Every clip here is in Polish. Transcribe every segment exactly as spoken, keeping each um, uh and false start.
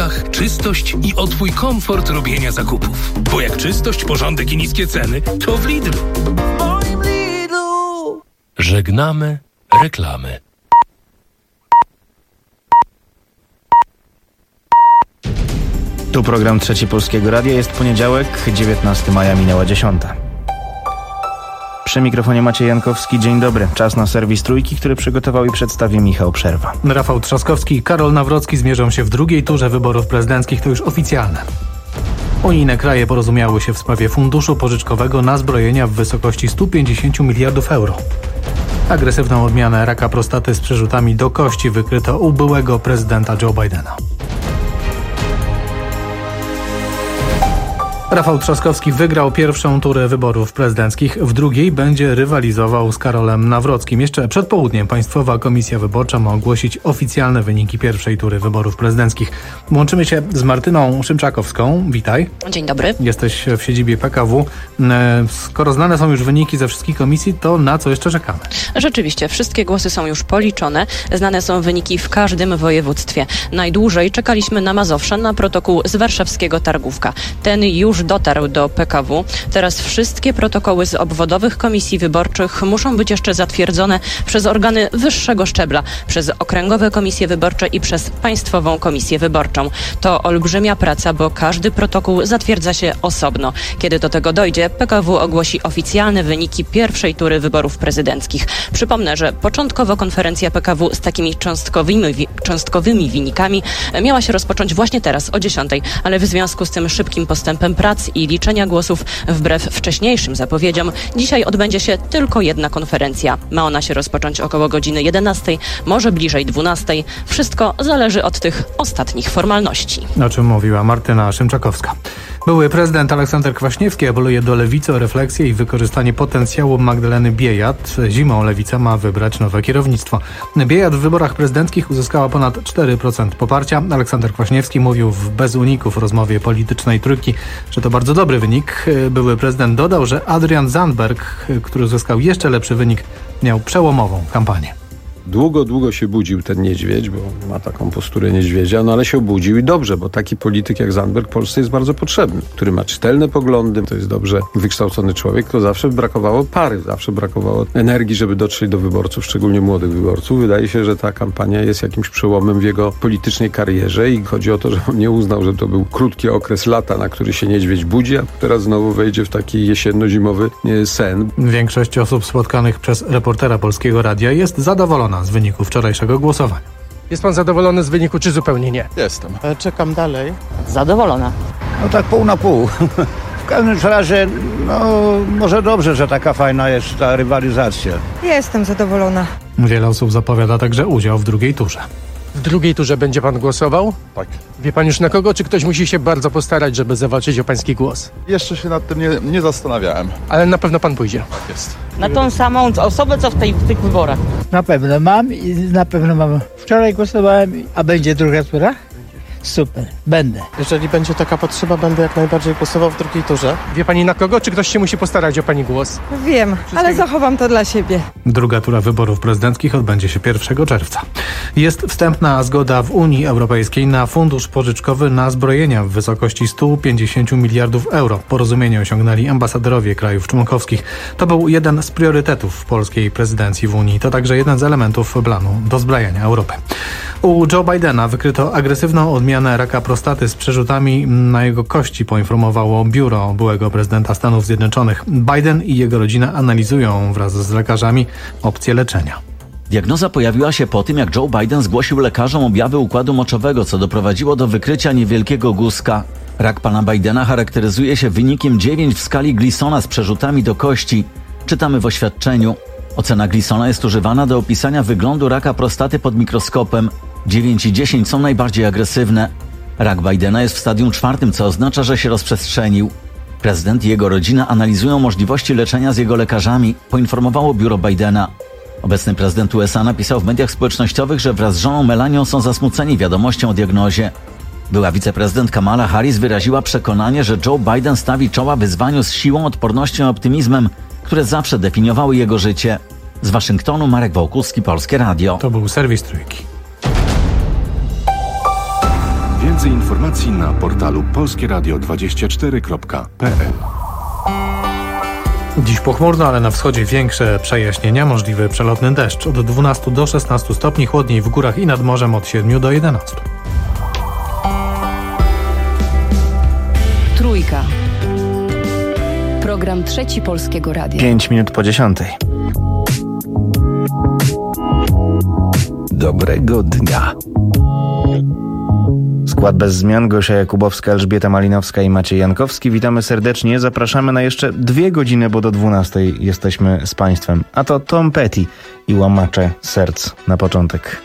zapach, czystość i o twój komfort robienia zakupów. Bo jak czystość, porządek i niskie ceny, to w Lidlu. Moim Lidlu. Żegnamy reklamy. Tu program Trzeci Polskiego Radia. Jest poniedziałek, dziewiętnastego maja, minęła dziesiąta. Przy mikrofonie Maciej Jankowski. Dzień dobry. Czas na serwis Trójki, który przygotował i przedstawi Michał Przerwa. Rafał Trzaskowski i Karol Nawrocki zmierzą się w drugiej turze wyborów prezydenckich. To już oficjalne. Unijne kraje porozumiały się w sprawie funduszu pożyczkowego na zbrojenia w wysokości stu pięćdziesięciu miliardów euro. Agresywną odmianę raka prostaty z przerzutami do kości wykryto u byłego prezydenta Joe Bidena. Rafał Trzaskowski wygrał pierwszą turę wyborów prezydenckich. W drugiej będzie rywalizował z Karolem Nawrockim. Jeszcze przed południem Państwowa Komisja Wyborcza ma ogłosić oficjalne wyniki pierwszej tury wyborów prezydenckich. Łączymy się z Martyną Szymczakowską. Witaj. Dzień dobry. Jesteś w siedzibie P K W. Skoro znane są już wyniki ze wszystkich komisji, to na co jeszcze czekamy? Rzeczywiście, wszystkie głosy są już policzone. Znane są wyniki w każdym województwie. Najdłużej czekaliśmy na Mazowsze, na protokół z warszawskiego Targówka. Ten już dotarł do P K W. Teraz wszystkie protokoły z obwodowych komisji wyborczych muszą być jeszcze zatwierdzone przez organy wyższego szczebla, przez okręgowe komisje wyborcze i przez Państwową Komisję Wyborczą. To olbrzymia praca, bo każdy protokół zatwierdza się osobno. Kiedy do tego dojdzie, P K W ogłosi oficjalne wyniki pierwszej tury wyborów prezydenckich. Przypomnę, że początkowo konferencja P K W z takimi cząstkowymi, cząstkowymi wynikami miała się rozpocząć właśnie teraz o dziesiątej, ale w związku z tym szybkim postępem prac i liczenia głosów wbrew wcześniejszym zapowiedziom, dzisiaj odbędzie się tylko jedna konferencja. Ma ona się rozpocząć około godziny jedenastej, może bliżej dwunastej. Wszystko zależy od tych ostatnich formalności. O czym mówiła Martyna Szymczakowska. Były prezydent Aleksander Kwaśniewski apeluje do Lewicy o refleksję i wykorzystanie potencjału Magdaleny Biejat. Zimą Lewica ma wybrać nowe kierownictwo. Biejat w wyborach prezydenckich uzyskała ponad cztery procent poparcia. Aleksander Kwaśniewski mówił w bez uników rozmowie politycznej Trójki, że to bardzo dobry wynik. Były prezydent dodał, że Adrian Zandberg, który uzyskał jeszcze lepszy wynik, miał przełomową kampanię. Długo, długo się budził ten niedźwiedź, bo ma taką posturę niedźwiedzia, no ale się obudził i dobrze, bo taki polityk jak Zandberg w Polsce jest bardzo potrzebny, który ma czytelne poglądy, to jest dobrze wykształcony człowiek, to zawsze brakowało pary, zawsze brakowało energii, żeby dotrzeć do wyborców, szczególnie młodych wyborców. Wydaje się, że ta kampania jest jakimś przełomem w jego politycznej karierze i chodzi o to, że on nie uznał, że to był krótki okres lata, na który się niedźwiedź budzi, a teraz znowu wejdzie w taki jesienno-zimowy sen. Większość osób spotkanych przez reportera Polskiego Radia jest zadowolona z wyniku wczorajszego głosowania. Jest pan zadowolony z wyniku, czy zupełnie nie? Jestem. Czekam dalej. Zadowolona. No tak pół na pół. W każdym razie, no może dobrze, że taka fajna jest ta rywalizacja. Jestem zadowolona. Wiele osób zapowiada także udział w drugiej turze. W drugiej turze będzie pan głosował? Tak. Wie pan już na kogo, czy ktoś musi się bardzo postarać, żeby zawalczyć o pański głos? Jeszcze się nad tym nie, nie zastanawiałem. Ale na pewno pan pójdzie. Tak jest. Na tą samą osobę, co w, tej, w tych wyborach. Na pewno mam i na pewno mam. Wczoraj głosowałem, a będzie druga tura? Super, będę. Jeżeli będzie taka potrzeba, będę jak najbardziej głosował w drugiej turze. Wie pani na kogo, czy ktoś się musi postarać o pani głos? Wiem, ale zachowam to dla siebie. Druga tura wyborów prezydenckich odbędzie się pierwszego czerwca. Jest wstępna zgoda w Unii Europejskiej na fundusz pożyczkowy na zbrojenia w wysokości stu pięćdziesięciu miliardów euro. Porozumienie osiągnęli ambasadorowie krajów członkowskich. To był jeden z priorytetów polskiej prezydencji w Unii. To także jeden z elementów planu dozbrajania Europy. U Joe Bidena wykryto agresywną odmianę raka prostaty z przerzutami na jego kości, poinformowało biuro byłego prezydenta Stanów Zjednoczonych. Biden i jego rodzina analizują wraz z lekarzami opcje leczenia. Diagnoza pojawiła się po tym, jak Joe Biden zgłosił lekarzom objawy układu moczowego, co doprowadziło do wykrycia niewielkiego guzka. Rak pana Bidena charakteryzuje się wynikiem dziewięć w skali Gleasona z przerzutami do kości. Czytamy w oświadczeniu. Ocena Gleasona jest używana do opisania wyglądu raka prostaty pod mikroskopem. dziewięć i dziesięć są najbardziej agresywne. Rak Bidena jest w stadium czwartym, co oznacza, że się rozprzestrzenił. Prezydent i jego rodzina analizują możliwości leczenia z jego lekarzami, poinformowało biuro Bidena. Obecny prezydent U S A napisał w mediach społecznościowych, że wraz z żoną Melanią są zasmuceni wiadomością o diagnozie. Była wiceprezydent Kamala Harris wyraziła przekonanie, że Joe Biden stawi czoła wyzwaniu z siłą, odpornością i optymizmem, które zawsze definiowały jego życie. Z Waszyngtonu Marek Wołkuski, Polskie Radio. To był serwis Trójki. Więcej informacji na portalu polskie radio dwadzieścia cztery kropka p l. Dziś pochmurno, ale na wschodzie większe przejaśnienia, możliwy przelotny deszcz. Od dwunastu do szesnastu stopni, chłodniej w górach i nad morzem od siedmiu do jedenastu. Trójka. Program Trzeci Polskiego Radia. Pięć minut po dziesiątej. Dobrego dnia. Skład bez zmian: Gosia Jakubowska, Elżbieta Malinowska i Maciej Jankowski. Witamy serdecznie. Zapraszamy na jeszcze dwie godziny, bo do dwunastej jesteśmy z Państwem. A to Tom Petty i Łamacze serc na początek.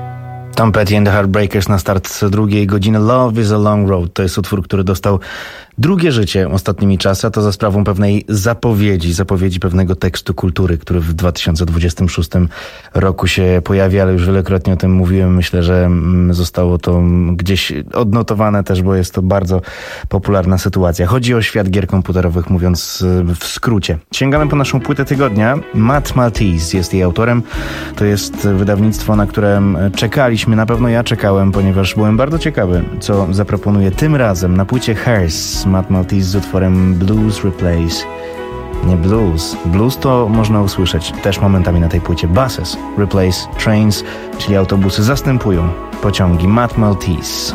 Tom Petty and the Heartbreakers na start drugiej godziny. Love is a long road. To jest utwór, który dostał Drugie życie ostatnimi czasy, a to za sprawą pewnej zapowiedzi, zapowiedzi pewnego tekstu kultury, który w dwa tysiące dwudziestym szóstym roku się pojawi, ale już wielokrotnie o tym mówiłem. Myślę, że zostało to gdzieś odnotowane też, bo jest to bardzo popularna sytuacja. Chodzi o świat gier komputerowych, mówiąc w skrócie. Sięgamy po naszą płytę tygodnia. Matt Maltese jest jej autorem. To jest wydawnictwo, na które czekaliśmy. Na pewno ja czekałem, ponieważ byłem bardzo ciekawy, co zaproponuje tym razem na płycie Hearse. Matt Maltese z utworem Blues Replace. Nie blues. Blues to można usłyszeć też momentami na tej płycie. Buses replace trains, czyli autobusy zastępują pociągi. Matt Maltese.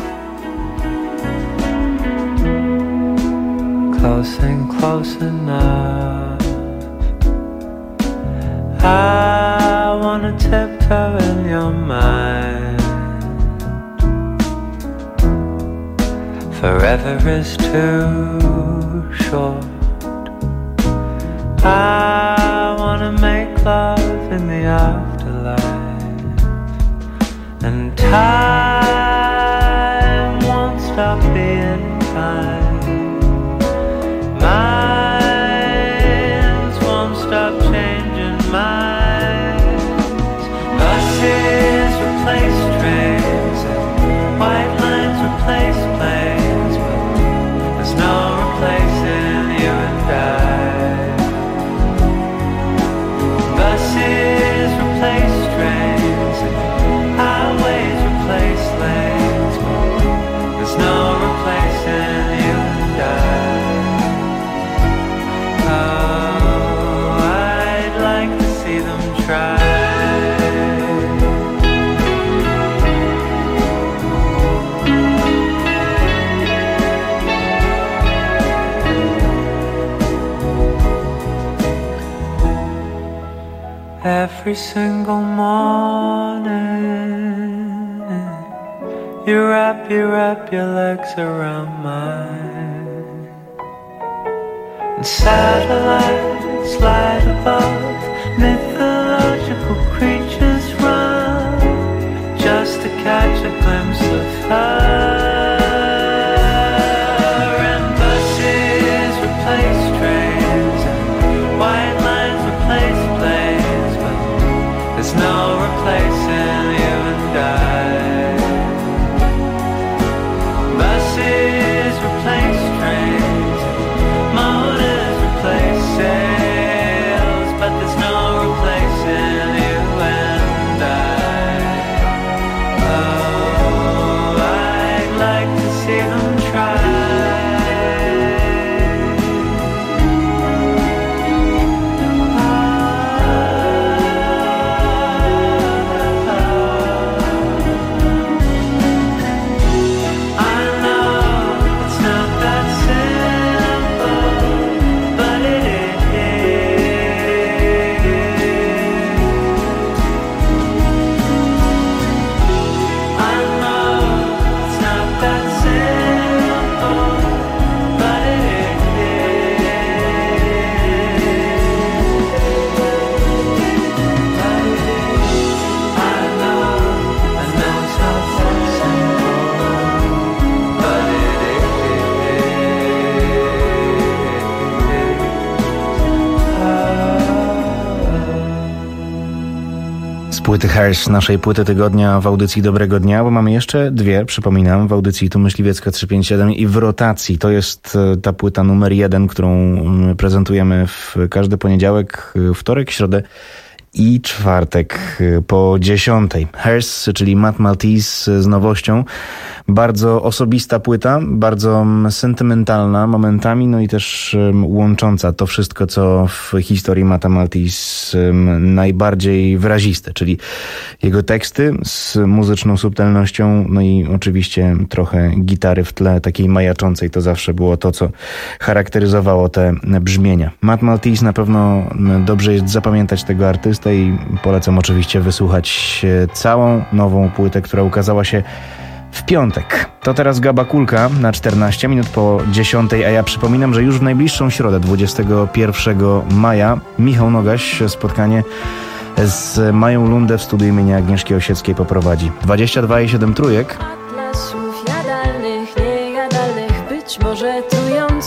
Close and close enough. I wanna tiptoe in your mind. Forever is too short. I wanna make love in the afterlife. And time won't stop being kind. Minds won't stop changing minds. Buses replace trains and white lines replace planes, but there's no replacing you and I. Buses replace trains and highways replace lanes, but there's no replacing you and I. Oh, I'd like to see them try. Every single morning, you wrap, you wrap your legs around mine, and satellites light above, mythological creatures run just to catch a glimpse of her. And buses replace trains, and white lines replace planes, but there's no replacing you and I. Buses replace trains, motors replace sails, but there's no replacing you and I. Oh, I'd like to see them try. Płyty Hearse, naszej płyty tygodnia w audycji Dobrego Dnia, bo mamy jeszcze dwie, przypominam, w audycji Tu Myśliwiecka trzysta pięćdziesiąt siedem i w rotacji. To jest ta płyta numer jeden, którą prezentujemy w każdy poniedziałek, wtorek, środę i czwartek po dziesiątej. Hearse, czyli Matt Maltese z nowością. Bardzo osobista płyta, bardzo sentymentalna momentami, no i też łącząca to wszystko, co w historii Matta Maltese najbardziej wyraziste, czyli jego teksty z muzyczną subtelnością, no i oczywiście trochę gitary w tle, takiej majaczącej. To zawsze było to, co charakteryzowało te brzmienia. Matt Maltese, na pewno dobrze jest zapamiętać tego artystę i polecam oczywiście wysłuchać całą nową płytę, która ukazała się w piątek. To teraz Gaba Kulka na czternaście minut po dziesiątej, a ja przypominam, że już w najbliższą środę, dwudziestego pierwszego maja, Michał Nogaś spotkanie z Mają Lundę w studiu imienia Agnieszki Osieckiej poprowadzi. dwadzieścia dwa i siedem trójek. Atlasów jadalnych, niejadalnych, być może trujących.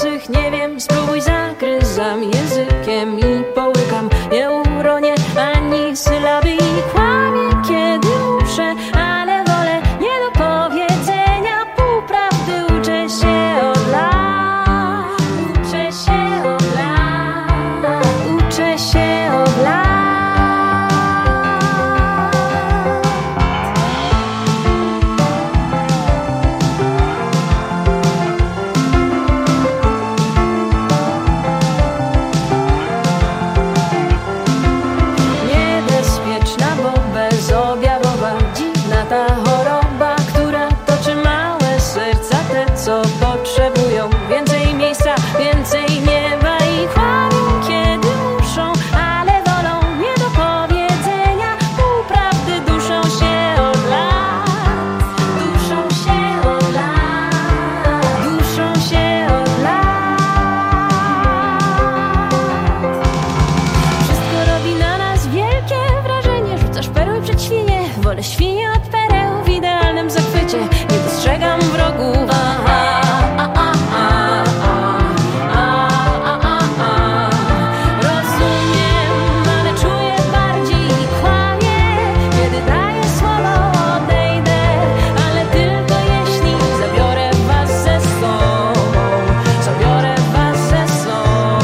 świnie od pereł w idealnym zachwycie. Nie dostrzegam wrogów. Aha, a, a, a, a, a, a, a. Rozumiem, ale czuję bardziej i kłamie. Kiedy daję słowo, odejdę, ale tylko jeśli zabiorę was ze sobą. Zabiorę was ze sobą.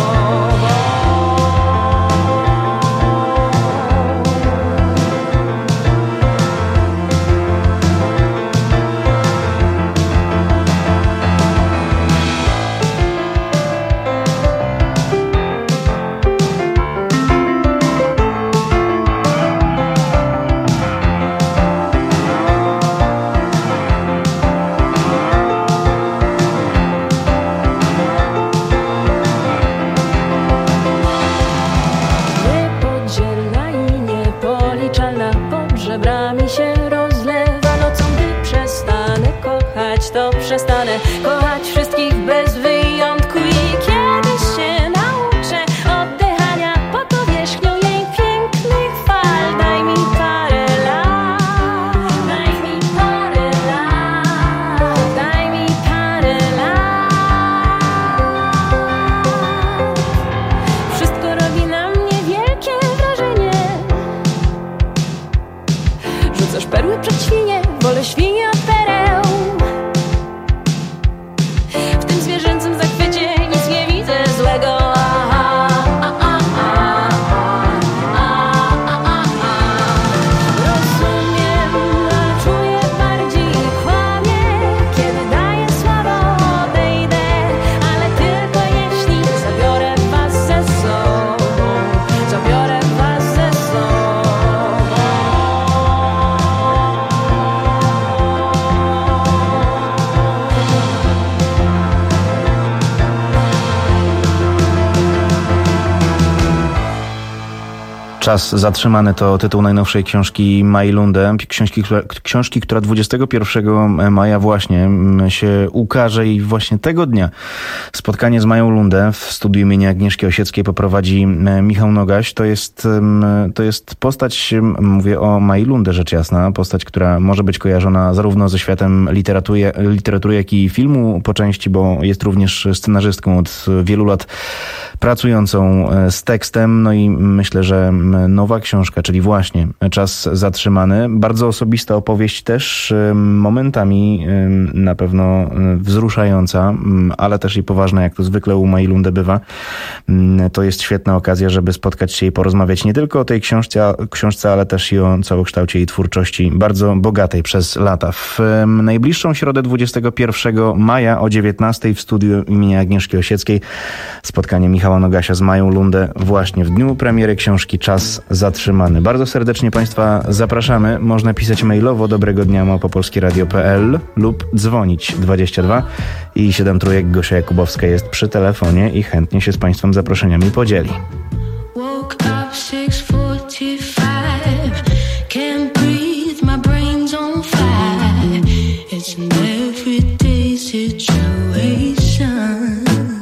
Niepodzielna i niepoliczalna, pod żebrami się rozlewa nocą. Gdy przestanę kochać, to przestanę kochać wszystkich bez wyjątku. I kiedyś się nauczę oddychania pod powierzchnią jej pięknych fal. Daj mi parę lat, daj mi parę lat, daj mi parę lat. Wszystko robi na mnie wielkie wrażenie. Rzucasz perły przed świnie, wolę świnie od pereł. W tym zwierzęcym zachwycie nic nie widzę złego. Aha, a, a, a, a, a, a, a. Rozumiem, ale czuję bardziej i kłamie. Kiedy daję słowo, odejdę, ale tylko jeśli zabiorę was ze sobą. Zabiorę was ze sobą. Czas zatrzymany to tytuł najnowszej książki Mai Lunde. Książki, która, książki, która dwudziestego pierwszego maja właśnie się ukaże i właśnie tego dnia spotkanie z Mają Lundę w studiu imienia Agnieszki Osieckiej poprowadzi Michał Nogaś. To jest, to jest postać, mówię o Mai Lunde rzecz jasna, postać, która może być kojarzona zarówno ze światem literatury, literatury jak i filmu po części, bo jest również scenarzystką od wielu lat pracującą z tekstem. No i myślę, że nowa książka, czyli właśnie Czas zatrzymany. Bardzo osobista opowieść też, momentami na pewno wzruszająca, ale też i poważna, jak to zwykle u Mai Lunde bywa. To jest świetna okazja, żeby spotkać się i porozmawiać nie tylko o tej książce, książce, ale też i o całokształcie jej twórczości, bardzo bogatej przez lata. W najbliższą środę dwudziestego pierwszego maja o dziewiętnastej w studiu imienia Agnieszki Osieckiej spotkanie Michała Nogasia z Mają Lundę właśnie w dniu premiery książki Czas zatrzymany. Bardzo serdecznie Państwa zapraszamy. Można pisać mailowo dobrego dnia małpa polskie radio kropka p l lub dzwonić dwadzieścia dwa i siedem trójek. Gosia Jakubowska jest przy telefonie i chętnie się z Państwem zaproszeniami podzieli. Woke up six forty-five. Can't breathe, my brain's on fire. It's an everyday situation.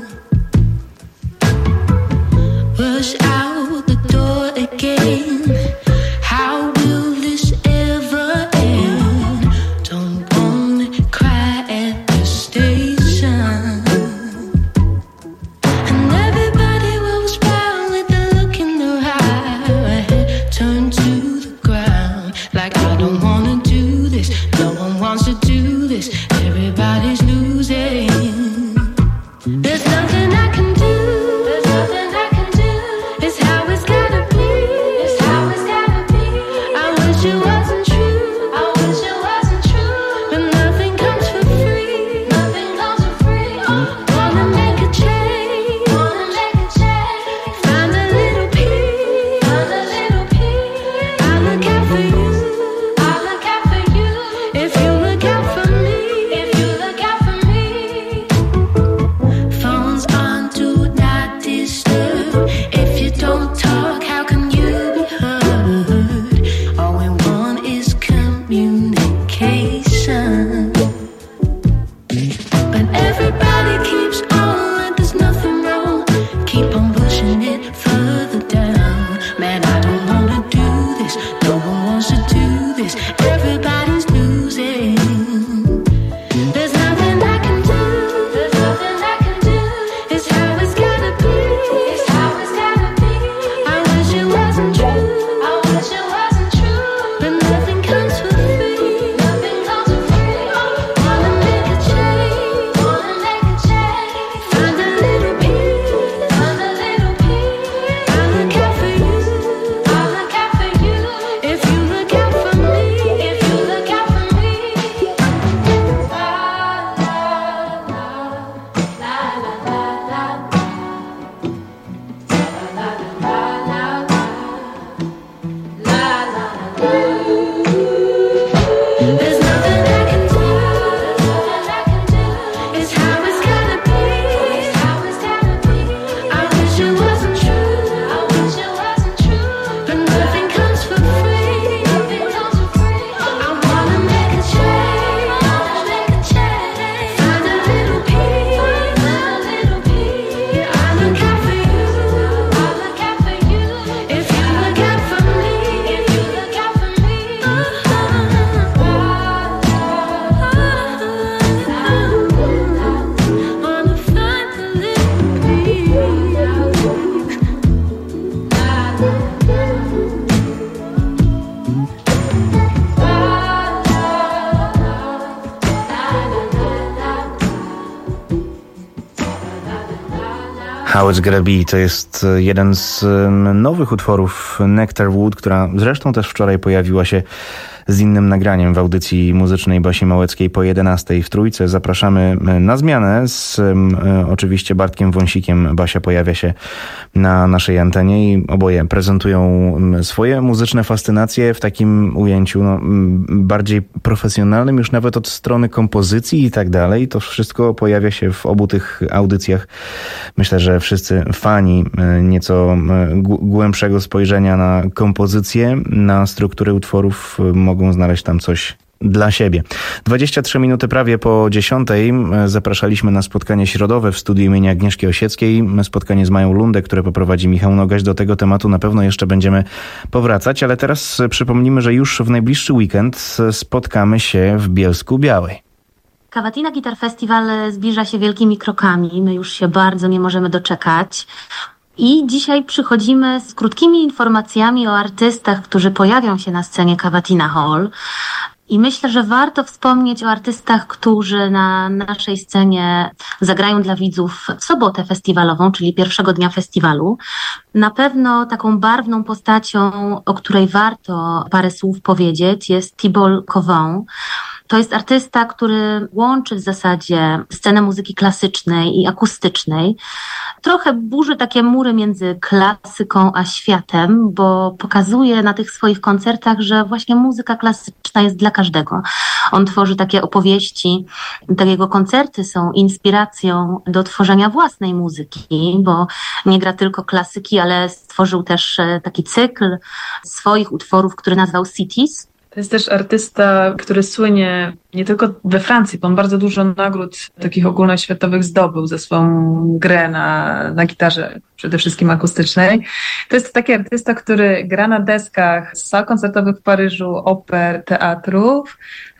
Rush out the door again. How will this ever end? Don't wanna cry at the station. And everybody was round with everybody's losing. There's nothing I can do. There's nothing I can do. It's how it's gotta be. It's how it's gotta be. I wish it wasn't true. I wish it wasn't true. But nothing comes for free. Nothing comes for free. Wanna make a change. Wanna make a change. Find a little peace. Find a little peace. I look out for you. I look out for you. If you look out for me. If you look out for me. There's nothing I can do. It's how it's gotta be. It's how it's gotta be. I wish it wasn't true. I wish it wasn't true. But nothing comes for free. Nothing comes for free. I wanna make a change. Wanna make a change. Find a little peace. Find a little peace. Yeah, I look out for you. I look out for you. If you look out for me. If you look out for me. Wanna find a little How It's Gonna Be to jest jeden z um, nowych utworów Nectar Wood, która zresztą też wczoraj pojawiła się z innym nagraniem w audycji muzycznej Basi Małeckiej po jedenastej w Trójce. Zapraszamy na zmianę z um, oczywiście Bartkiem Wąsikiem. Basia pojawia się na naszej antenie i oboje prezentują swoje muzyczne fascynacje w takim ujęciu no, bardziej profesjonalnym, już nawet od strony kompozycji i tak dalej. To wszystko pojawia się w obu tych audycjach. Myślę, że wszyscy fani nieco głębszego spojrzenia na kompozycję, na strukturę utworów mogą znaleźć tam coś dla siebie. dwadzieścia trzy minuty prawie po dziesiątej zapraszaliśmy na spotkanie środowe w studiu imienia Agnieszki Osieckiej. Spotkanie z Mają Lundę, które poprowadzi Michał Nogaś. Do tego tematu na pewno jeszcze będziemy powracać, ale teraz przypomnimy, że już w najbliższy weekend spotkamy się w Bielsku-Białej. Cavatina Guitar Festival zbliża się wielkimi krokami. My już się bardzo nie możemy doczekać. I dzisiaj przychodzimy z krótkimi informacjami o artystach, którzy pojawią się na scenie Cavatina Hall. I myślę, że warto wspomnieć o artystach, którzy na naszej scenie zagrają dla widzów w sobotę festiwalową, czyli pierwszego dnia festiwalu. Na pewno taką barwną postacią, o której warto parę słów powiedzieć, jest Thibault Covin. To jest artysta, który łączy w zasadzie scenę muzyki klasycznej i akustycznej. Trochę burzy takie mury między klasyką a światem, bo pokazuje na tych swoich koncertach, że właśnie muzyka klasyczna jest dla każdego. On tworzy takie opowieści, te jego koncerty są inspiracją do tworzenia własnej muzyki, bo nie gra tylko klasyki, ale stworzył też taki cykl swoich utworów, który nazwał Cities. To jest też artysta, który słynie nie tylko we Francji, bo on bardzo dużo nagród takich ogólnoświatowych zdobył za swoją grę na, na gitarze, przede wszystkim akustycznej. To jest taki artysta, który gra na deskach z sal koncertowych w Paryżu, oper, teatrów,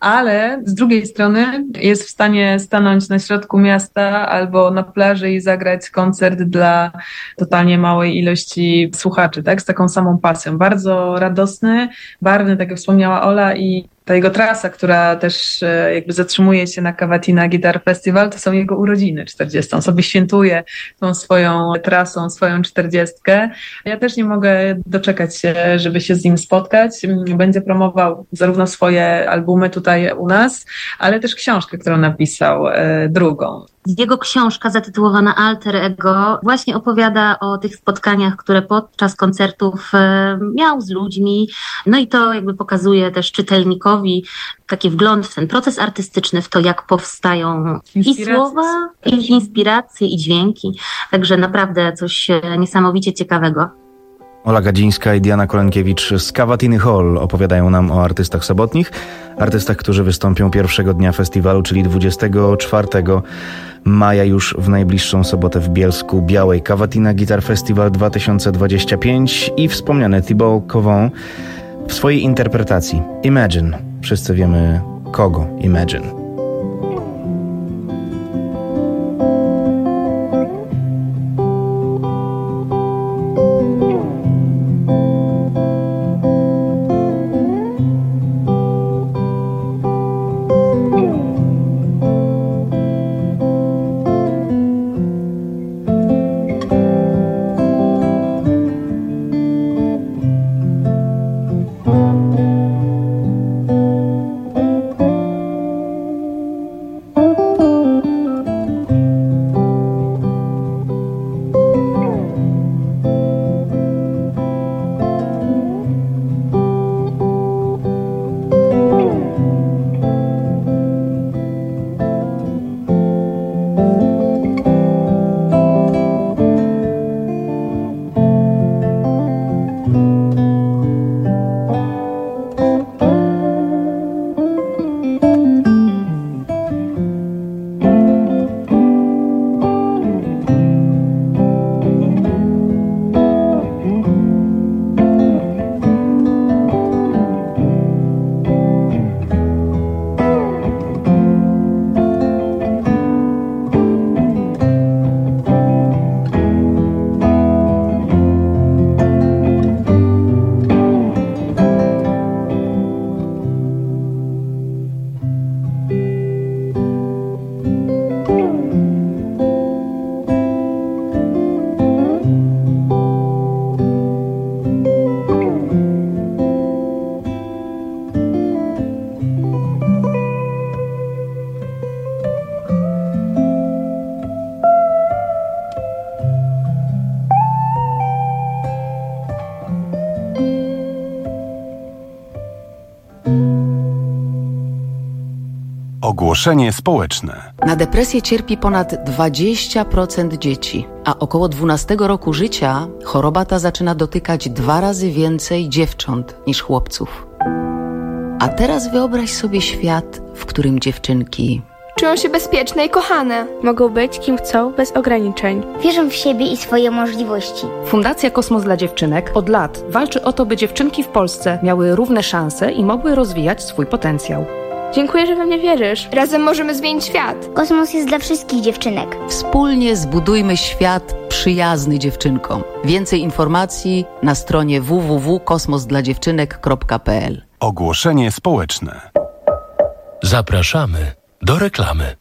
ale z drugiej strony jest w stanie stanąć na środku miasta albo na plaży i zagrać koncert dla totalnie małej ilości słuchaczy, tak? Z taką samą pasją. Bardzo radosny, barwny, tak jak wspomniała Ola, i ta jego trasa, która też jakby zatrzymuje się na Cavatina Guitar Festival, to są jego urodziny czterdzieste. On sobie świętuje tą swoją trasą, swoją czterdziestkę. Ja też nie mogę doczekać się, żeby się z nim spotkać. Będzie promował zarówno swoje albumy tutaj u nas, ale też książkę, którą napisał, drugą. Jego książka zatytułowana Alter Ego właśnie opowiada o tych spotkaniach, które podczas koncertów miał z ludźmi. No i to jakby pokazuje też czytelnikowi taki wgląd w ten proces artystyczny, w to, jak powstają i słowa, i inspiracje, i dźwięki. Także naprawdę coś niesamowicie ciekawego. Ola Gadzińska i Diana Kolenkiewicz z Cavatiny Hall opowiadają nam o artystach sobotnich, artystach, którzy wystąpią pierwszego dnia festiwalu, czyli dwudziestego czwartego maja już w najbliższą sobotę w Bielsku Białej. Cavatina Guitar Festival dwa tysiące dwudziesty piąty i wspomniany Thibault Covin w swojej interpretacji Imagine. Wszyscy wiemy kogo Imagine. Ogłoszenie społeczne. Na depresję cierpi ponad dwadzieścia procent dzieci, a około dwunastego roku życia choroba ta zaczyna dotykać dwa razy więcej dziewcząt niż chłopców. A teraz wyobraź sobie świat, w którym dziewczynki czują się bezpieczne i kochane. Mogą być kim chcą, bez ograniczeń. Wierzą w siebie i swoje możliwości. Fundacja Kosmos dla Dziewczynek od lat walczy o to, by dziewczynki w Polsce miały równe szanse i mogły rozwijać swój potencjał. Dziękuję, że we mnie wierzysz. Razem możemy zmienić świat. Kosmos jest dla wszystkich dziewczynek. Wspólnie zbudujmy świat przyjazny dziewczynkom. Więcej informacji na stronie w w w kropka kosmos dla dziewczynek kropka p l. Ogłoszenie społeczne. Zapraszamy do reklamy.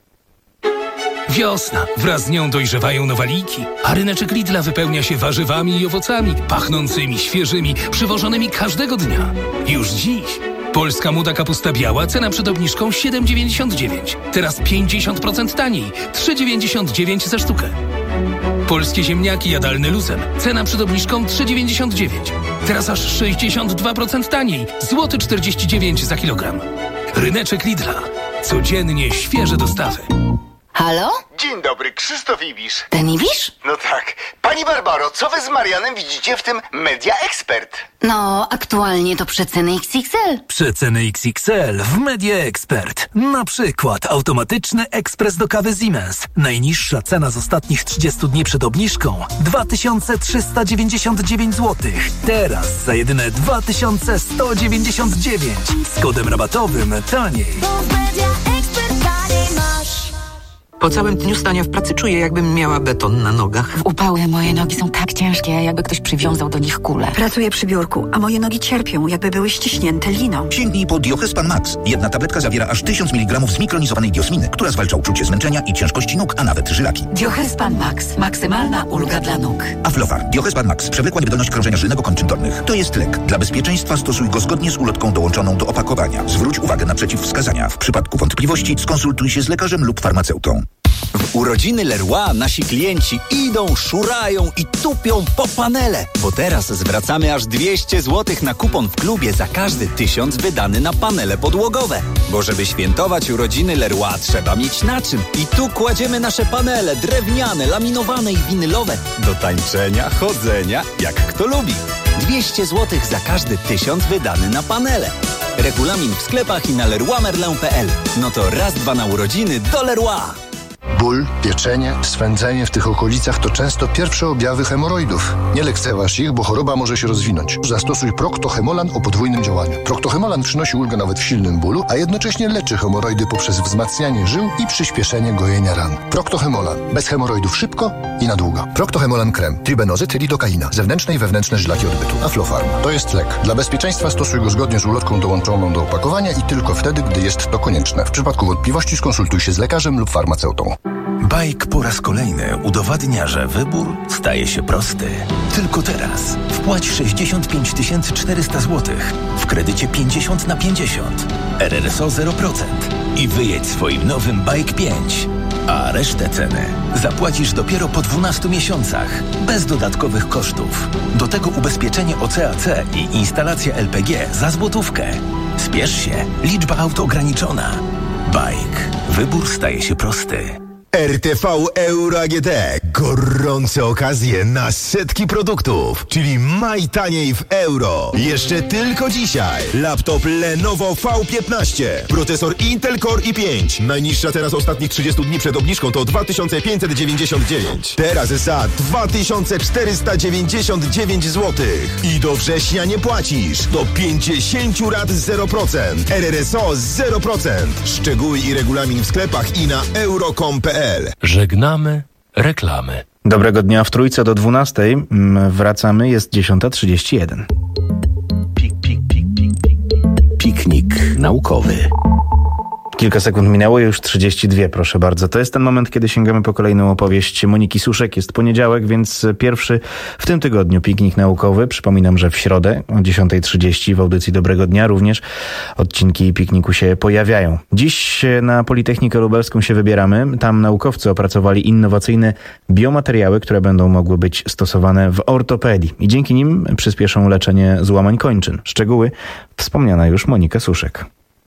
Wiosna. Wraz z nią dojrzewają nowaliki, a ryneczek Lidla wypełnia się warzywami i owocami, pachnącymi, świeżymi, przywożonymi każdego dnia. Już dziś polska młoda kapusta biała, cena przed obniżką siedem dziewięćdziesiąt dziewięć. Teraz pięćdziesiąt procent taniej, trzy dziewięćdziesiąt dziewięć za sztukę. Polskie ziemniaki jadalne luzem, cena przed obniżką trzy dziewięćdziesiąt dziewięć. Teraz aż sześćdziesiąt dwa procent taniej, złoty czterdzieści dziewięć za kilogram. Ryneczek Lidla. Codziennie świeże dostawy. Halo? Dzień dobry, Krzysztof Ibisz. Ten Ibisz? No tak. Pani Barbaro, co wy z Marianem widzicie w tym Media Expert? No, aktualnie to przeceny X X L. Przeceny X X L w Media Expert. Na przykład automatyczny ekspres do kawy Siemens. Najniższa cena z ostatnich trzydziestu dni przed obniżką dwa tysiące trzysta dziewięćdziesiąt dziewięć złotych. Teraz za jedyne dwa tysiące sto dziewięćdziesiąt dziewięć. Z kodem rabatowym taniej. Po całym dniu stania w pracy czuję, jakbym miała beton na nogach. W upały moje nogi są tak ciężkie, jakby ktoś przywiązał do nich kulę. Pracuję przy biurku, a moje nogi cierpią, jakby były ściśnięte liną. Sięgnij po Diohespan Max. Jedna tabletka zawiera aż tysiąc miligramów zmikronizowanej diosminy, która zwalcza uczucie zmęczenia i ciężkości nóg, a nawet żylaki. Diohespan Max. Maksymalna ulga dla nóg. Aflofar. Diohespan Max. Przewlekła niewydolność krążenia żylnego kończyn dolnych. To jest lek. Dla bezpieczeństwa stosuj go zgodnie z ulotką dołączoną do opakowania. Zwróć uwagę na przeciwwskazania. W przypadku wątpliwości skonsultuj się z lekarzem lub farmaceutą. W urodziny Leroy nasi klienci idą, szurają i tupią po panele, bo teraz zwracamy aż dwieście złotych na kupon w klubie za każdy tysiąc wydany na panele podłogowe. Bo żeby świętować urodziny Leroy trzeba mieć na czym. I tu kładziemy nasze panele drewniane, laminowane i winylowe do tańczenia, chodzenia, jak kto lubi. dwieście złotych za każdy tysiąc wydany na panele. Regulamin w sklepach i na leroy merlin kropka p l. No to raz, dwa na urodziny do Leroy. Ból, pieczenie, swędzenie w tych okolicach to często pierwsze objawy hemoroidów. Nie lekceważ ich, bo choroba może się rozwinąć. Zastosuj Procto-Hemolan o podwójnym działaniu. Procto-Hemolan przynosi ulgę nawet w silnym bólu, a jednocześnie leczy hemoroidy poprzez wzmacnianie żył i przyspieszenie gojenia ran. Procto-Hemolan. Bez hemoroidów szybko i na długo. Procto-Hemolan krem. Tribenozyt, lidokaina. Zewnętrzne i wewnętrzne żylaki odbytu. Aflofarm. To jest lek. Dla bezpieczeństwa stosuj go zgodnie z ulotką dołączoną do opakowania i tylko wtedy, gdy jest to konieczne. W przypadku wątpliwości skonsultuj się z lekarzem lub farmaceutą. Bajk po raz kolejny udowadnia, że wybór staje się prosty. Tylko teraz wpłać sześćdziesiąt pięć tysięcy czterysta złotych w kredycie pięćdziesiąt na pięćdziesiąt, R R S O zero procent i wyjedź swoim nowym Bajk pięć. A resztę ceny zapłacisz dopiero po dwunastu miesiącach, bez dodatkowych kosztów. Do tego ubezpieczenie O C A C i instalacja L P G za złotówkę. Spiesz się, liczba aut ograniczona. Bajk. Wybór staje się prosty. R T V Euro A G D. Gorące okazje na setki produktów, czyli maj taniej w euro. Jeszcze tylko dzisiaj. Laptop Lenovo V piętnaście. Procesor Intel Core i pięć. Najniższa teraz ostatnich trzydziestu dni przed obniżką to dwa tysiące pięćset dziewięćdziesiąt dziewięć. Teraz za dwa tysiące czterysta dziewięćdziesiąt dziewięć złotych. I do września nie płacisz. Do pięćdziesiąt rat zero procent. R R S O zero procent. Szczegóły i regulamin w sklepach i na euro kropka com kropka p l. Żegnamy reklamy. Dobrego dnia w Trójce do dwunastej. Wracamy, jest dziesiąta trzydzieści jeden. Pik, pik, pik, pik, pik. Piknik naukowy. Kilka sekund minęło, już trzydzieści dwie, proszę bardzo. To jest ten moment, kiedy sięgamy po kolejną opowieść Moniki Suszek. Jest poniedziałek, więc pierwszy w tym tygodniu piknik naukowy. Przypominam, że w środę o dziesiąta trzydzieści w audycji Dobrego Dnia również odcinki pikniku się pojawiają. Dziś na Politechnikę Lubelską się wybieramy. Tam naukowcy opracowali innowacyjne biomateriały, które będą mogły być stosowane w ortopedii i dzięki nim przyspieszą leczenie złamań kończyn. Szczegóły wspomniana już Monika Suszek.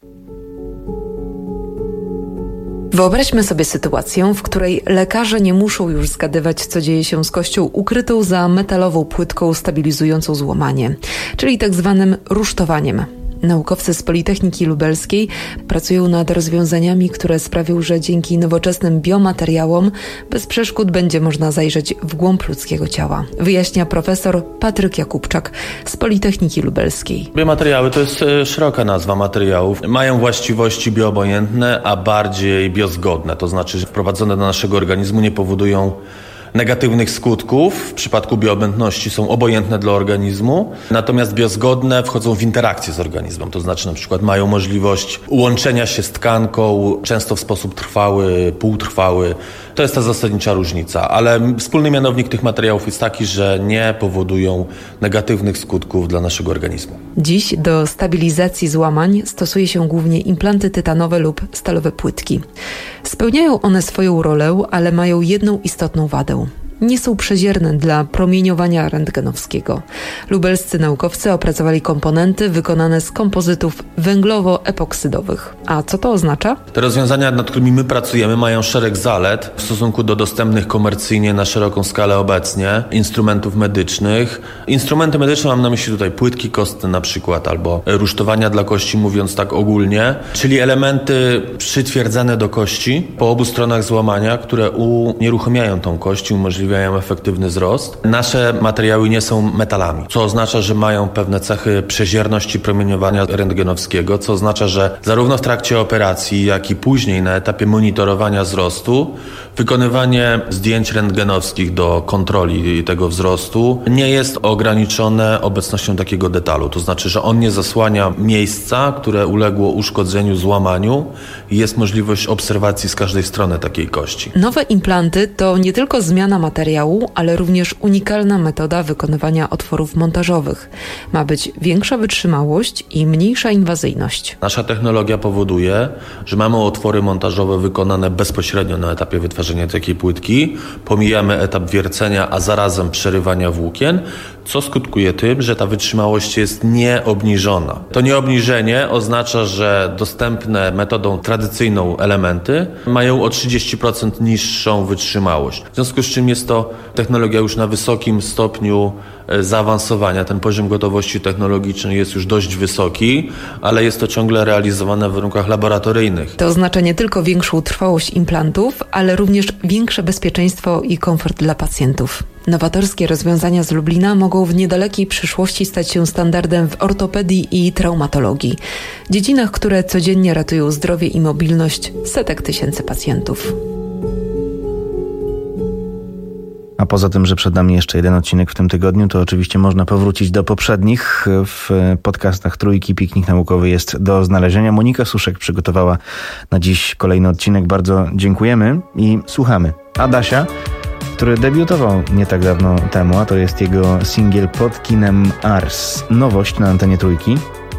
Wyobraźmy sobie sytuację, w której lekarze nie muszą już zgadywać, co dzieje się z kością ukrytą za metalową płytką stabilizującą złamanie, czyli tak zwanym rusztowaniem. Naukowcy z Politechniki Lubelskiej pracują nad rozwiązaniami, które sprawią, że dzięki nowoczesnym biomateriałom bez przeszkód będzie można zajrzeć w głąb ludzkiego ciała. Wyjaśnia profesor Patryk Jakubczak z Politechniki Lubelskiej. Biomateriały to jest szeroka nazwa materiałów. Mają właściwości bioobojętne, a bardziej biozgodne. To znaczy, że wprowadzone do naszego organizmu nie powodują negatywnych skutków. W przypadku bioobojętności są obojętne dla organizmu, natomiast biozgodne wchodzą w interakcję z organizmem, to znaczy na przykład mają możliwość łączenia się z tkanką, często w sposób trwały, półtrwały. To jest ta zasadnicza różnica, ale wspólny mianownik tych materiałów jest taki, że nie powodują negatywnych skutków dla naszego organizmu. Dziś do stabilizacji złamań stosuje się głównie implanty tytanowe lub stalowe płytki. Spełniają one swoją rolę, ale mają jedną istotną wadę. Nie są przezierne dla promieniowania rentgenowskiego. Lubelscy naukowcy opracowali komponenty wykonane z kompozytów węglowo-epoksydowych. A co to oznacza? Te rozwiązania, nad którymi my pracujemy, mają szereg zalet w stosunku do dostępnych komercyjnie na szeroką skalę obecnie instrumentów medycznych. Instrumenty medyczne mam na myśli tutaj płytki kostne na przykład, albo rusztowania dla kości, mówiąc tak ogólnie, czyli elementy przytwierdzane do kości po obu stronach złamania, które unieruchamiają tą kość i umożliwiają efektywny wzrost. Nasze materiały nie są metalami, co oznacza, że mają pewne cechy przezierności promieniowania rentgenowskiego, co oznacza, że zarówno w trakcie operacji, jak i później na etapie monitorowania wzrostu, wykonywanie zdjęć rentgenowskich do kontroli tego wzrostu nie jest ograniczone obecnością takiego detalu. To znaczy, że on nie zasłania miejsca, które uległo uszkodzeniu, złamaniu i jest możliwość obserwacji z każdej strony takiej kości. Nowe implanty to nie tylko zmiana materiału, ale również unikalna metoda wykonywania otworów montażowych. Ma być większa wytrzymałość i mniejsza inwazyjność. Nasza technologia powoduje, że mamy otwory montażowe wykonane bezpośrednio na etapie wytwarzania takiej płytki. Pomijamy etap wiercenia, a zarazem przerywania włókien, co skutkuje tym, że ta wytrzymałość jest nieobniżona. To nieobniżenie oznacza, że dostępne metodą tradycyjną elementy mają o trzydzieści procent niższą wytrzymałość. W związku z czym jest to technologia już na wysokim stopniu zaawansowania. Ten poziom gotowości technologicznej jest już dość wysoki, ale jest to ciągle realizowane w warunkach laboratoryjnych. To oznacza nie tylko większą trwałość implantów, ale również większe bezpieczeństwo i komfort dla pacjentów. Nowatorskie rozwiązania z Lublina mogą w niedalekiej przyszłości stać się standardem w ortopedii i traumatologii, dziedzinach, które codziennie ratują zdrowie i mobilność setek tysięcy pacjentów. A poza tym, że przed nami jeszcze jeden odcinek w tym tygodniu, to oczywiście można powrócić do poprzednich. W podcastach Trójki Piknik Naukowy jest do znalezienia. Monika Suszek przygotowała na dziś kolejny odcinek. Bardzo dziękujemy i słuchamy Adasia, który debiutował nie tak dawno temu, a to jest jego singiel Pod kinem Ars. Nowość na antenie Trójki.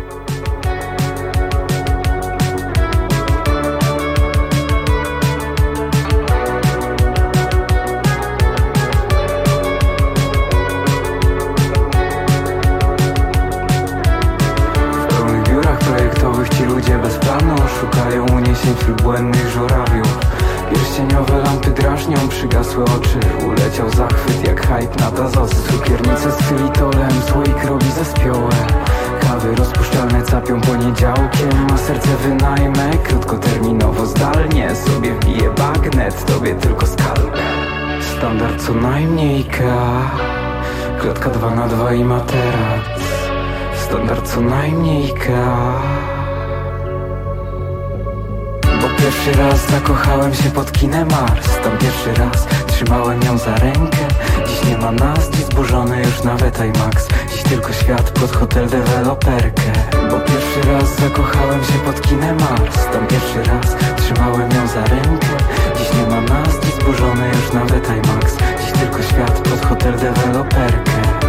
Wśród błędnych żurawiów pierścieniowe lampy drażnią, przygasłe oczy. Uleciał zachwyt jak hype na dazosy. Cukiernice z xylitolem, słoik robi zespiołe. Kawy rozpuszczalne capią poniedziałkiem, a serce wynajmę krótkoterminowo zdalnie. Sobie wbije bagnet, tobie tylko skalpę. Standard co najmniej K, klatka dwa na dwa i materac. Standard co najmniej K. Bo pierwszy raz zakochałem się pod kinem Ars. Tam pierwszy raz trzymałem ją za rękę. Dziś nie ma nas, dziś zburzony już nawet IMAX. Dziś tylko świat pod hotel deweloperkę. Bo pierwszy raz zakochałem się pod kinem Ars. Tam pierwszy raz trzymałem ją za rękę. Dziś nie ma nas, dziś zburzony już nawet IMAX. Dziś tylko świat pod hotel deweloperkę.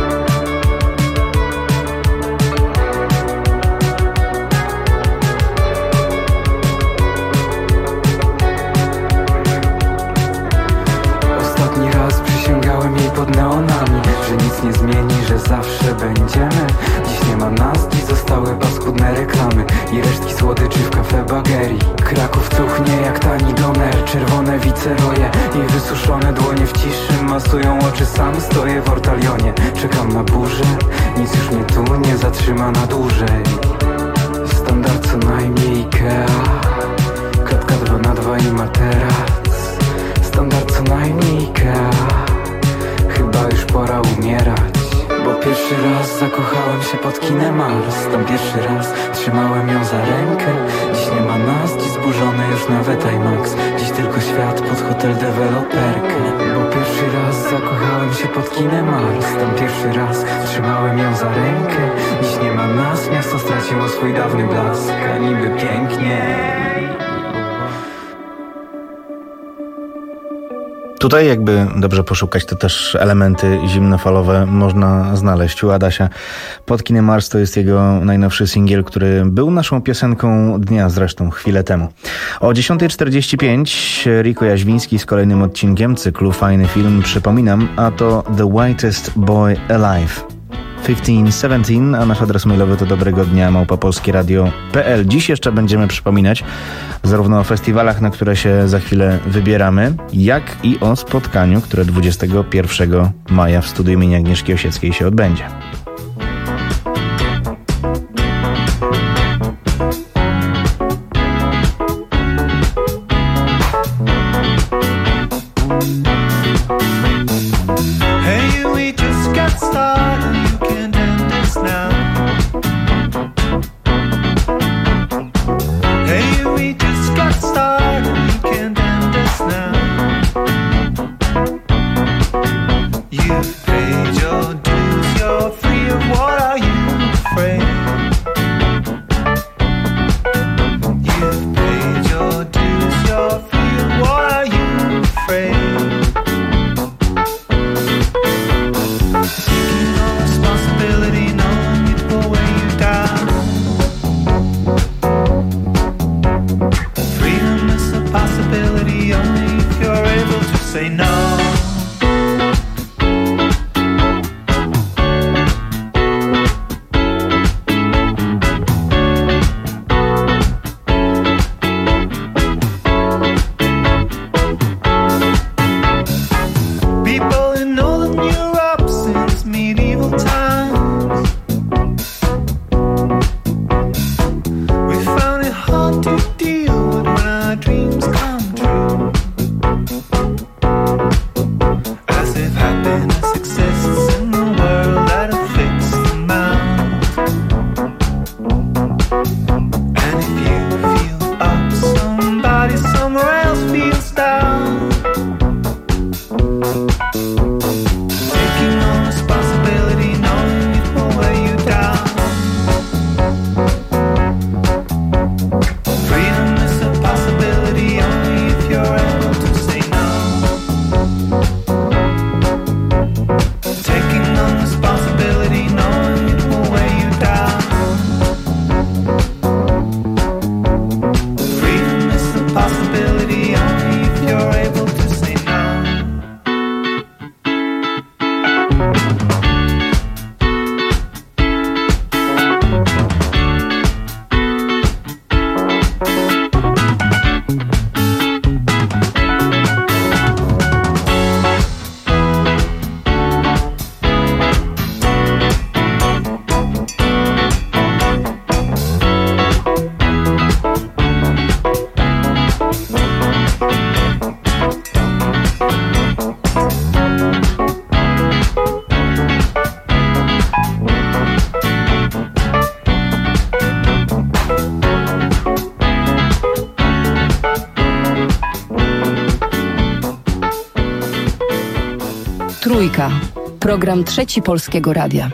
Pod neonami, że nic nie zmieni, że zawsze będziemy. Dziś nie ma nas, dziś zostały paskudne reklamy i resztki słodyczy w kafe Bagerii. Kraków truchnie jak tani doner, czerwone wiceroje i wysuszone dłonie w ciszy masują oczy. Sam stoję w ortalionie, czekam na burzę. Nic już mnie tu nie zatrzyma na dłużej. Standard co najmniej Ikea, klatka dwa na dwa i materac. Standard co najmniej Ikea, chyba już pora umierać. Bo pierwszy raz zakochałem się pod kinem Ars. Tam pierwszy raz trzymałem ją za rękę. Dziś nie ma nas, dziś zburzony już nawet IMAX. Dziś tylko świat pod hotel deweloperkę. Bo pierwszy raz zakochałem się pod kinem Ars. Tam pierwszy raz trzymałem ją za rękę. Dziś nie ma nas, miasto straciło swój dawny blask, a niby pięknie. Tutaj jakby dobrze poszukać, to też elementy zimnofalowe można znaleźć u Adasia. Pod kinem Ars to jest jego najnowszy singiel, który był naszą piosenką dnia zresztą chwilę temu. O dziesiąta czterdzieści pięć Riko Jaźwiński z kolejnym odcinkiem cyklu Fajny Film. Przypominam, a to The Whitest Boy Alive. piętnaście siedemnaście, a nasz adres mailowy to dobrego dnia małpa polskie radio kropka p l. Dziś jeszcze będziemy przypominać zarówno o festiwalach, na które się za chwilę wybieramy, jak i o spotkaniu, które dwudziestego pierwszego maja w studiu imienia Agnieszki Osieckiej się odbędzie. Medieval Trójka. Program Trzeci Polskiego Radia.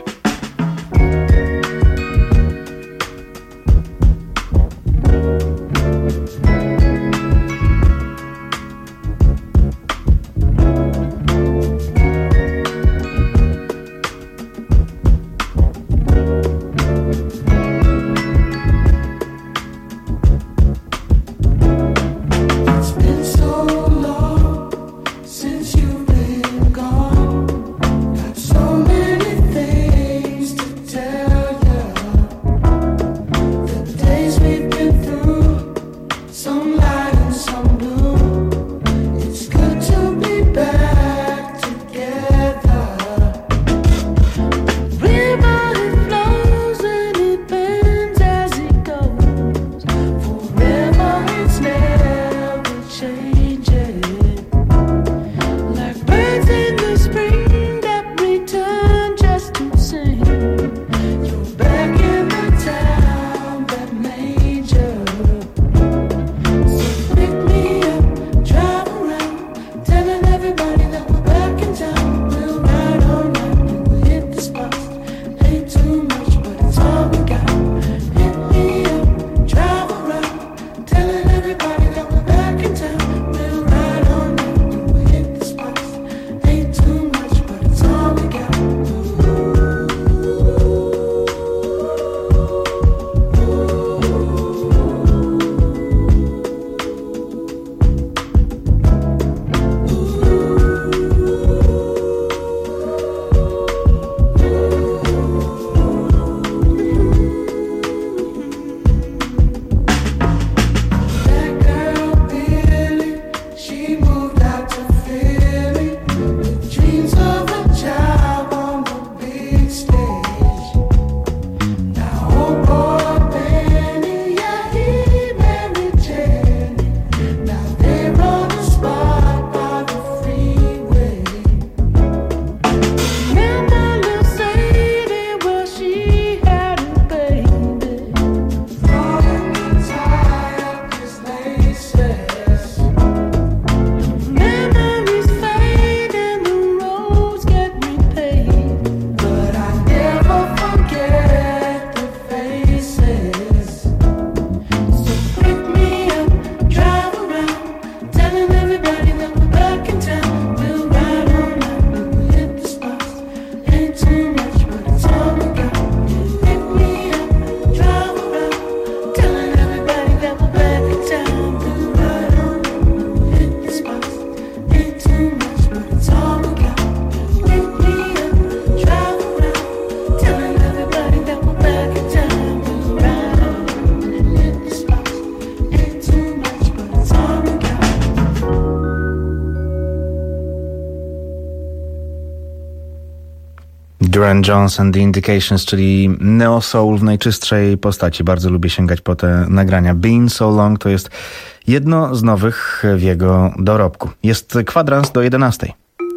Duran Jones and the Indications, czyli neo soul w najczystszej postaci. Bardzo lubię sięgać po te nagrania. Been So Long to jest jedno z nowych w jego dorobku. Jest kwadrans do jedenastej.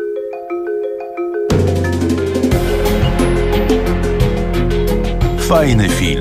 Fajny film.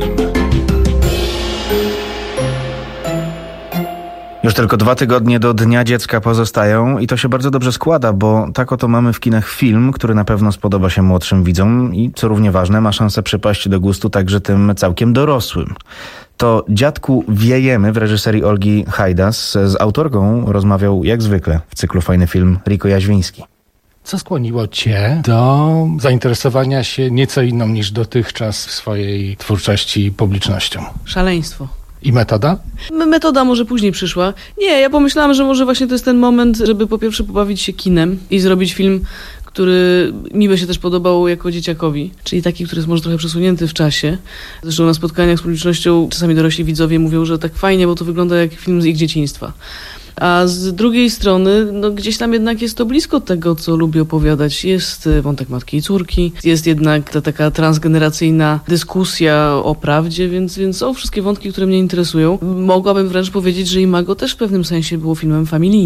Już tylko dwa tygodnie do Dnia Dziecka pozostają i to się bardzo dobrze składa, bo tak oto mamy w kinach film, który na pewno spodoba się młodszym widzom i, co równie ważne, ma szansę przypaść do gustu także tym całkiem dorosłym. To Dziadku wiejemy w reżyserii Olgi Hajdas. Z autorką rozmawiał jak zwykle w cyklu Fajny Film Riko Jaźwiński. Co skłoniło cię do zainteresowania się nieco inną niż dotychczas w swojej twórczości publicznością? Szaleństwo. I metoda? Metoda może później przyszła. Nie, ja pomyślałam, że może właśnie to jest ten moment, żeby po pierwsze pobawić się kinem i zrobić film, który mi by się też podobał jako dzieciakowi. Czyli taki, który jest może trochę przesunięty w czasie. Zresztą na spotkaniach z publicznością czasami dorośli widzowie mówią, że tak fajnie, bo to wygląda jak film z ich dzieciństwa. A z drugiej strony, no gdzieś tam jednak jest to blisko tego, co lubię opowiadać. Jest wątek matki i córki, jest jednak ta taka transgeneracyjna dyskusja o prawdzie, więc, więc są wszystkie wątki, które mnie interesują. Mogłabym wręcz powiedzieć, że Imago też w pewnym sensie było filmem familijnym.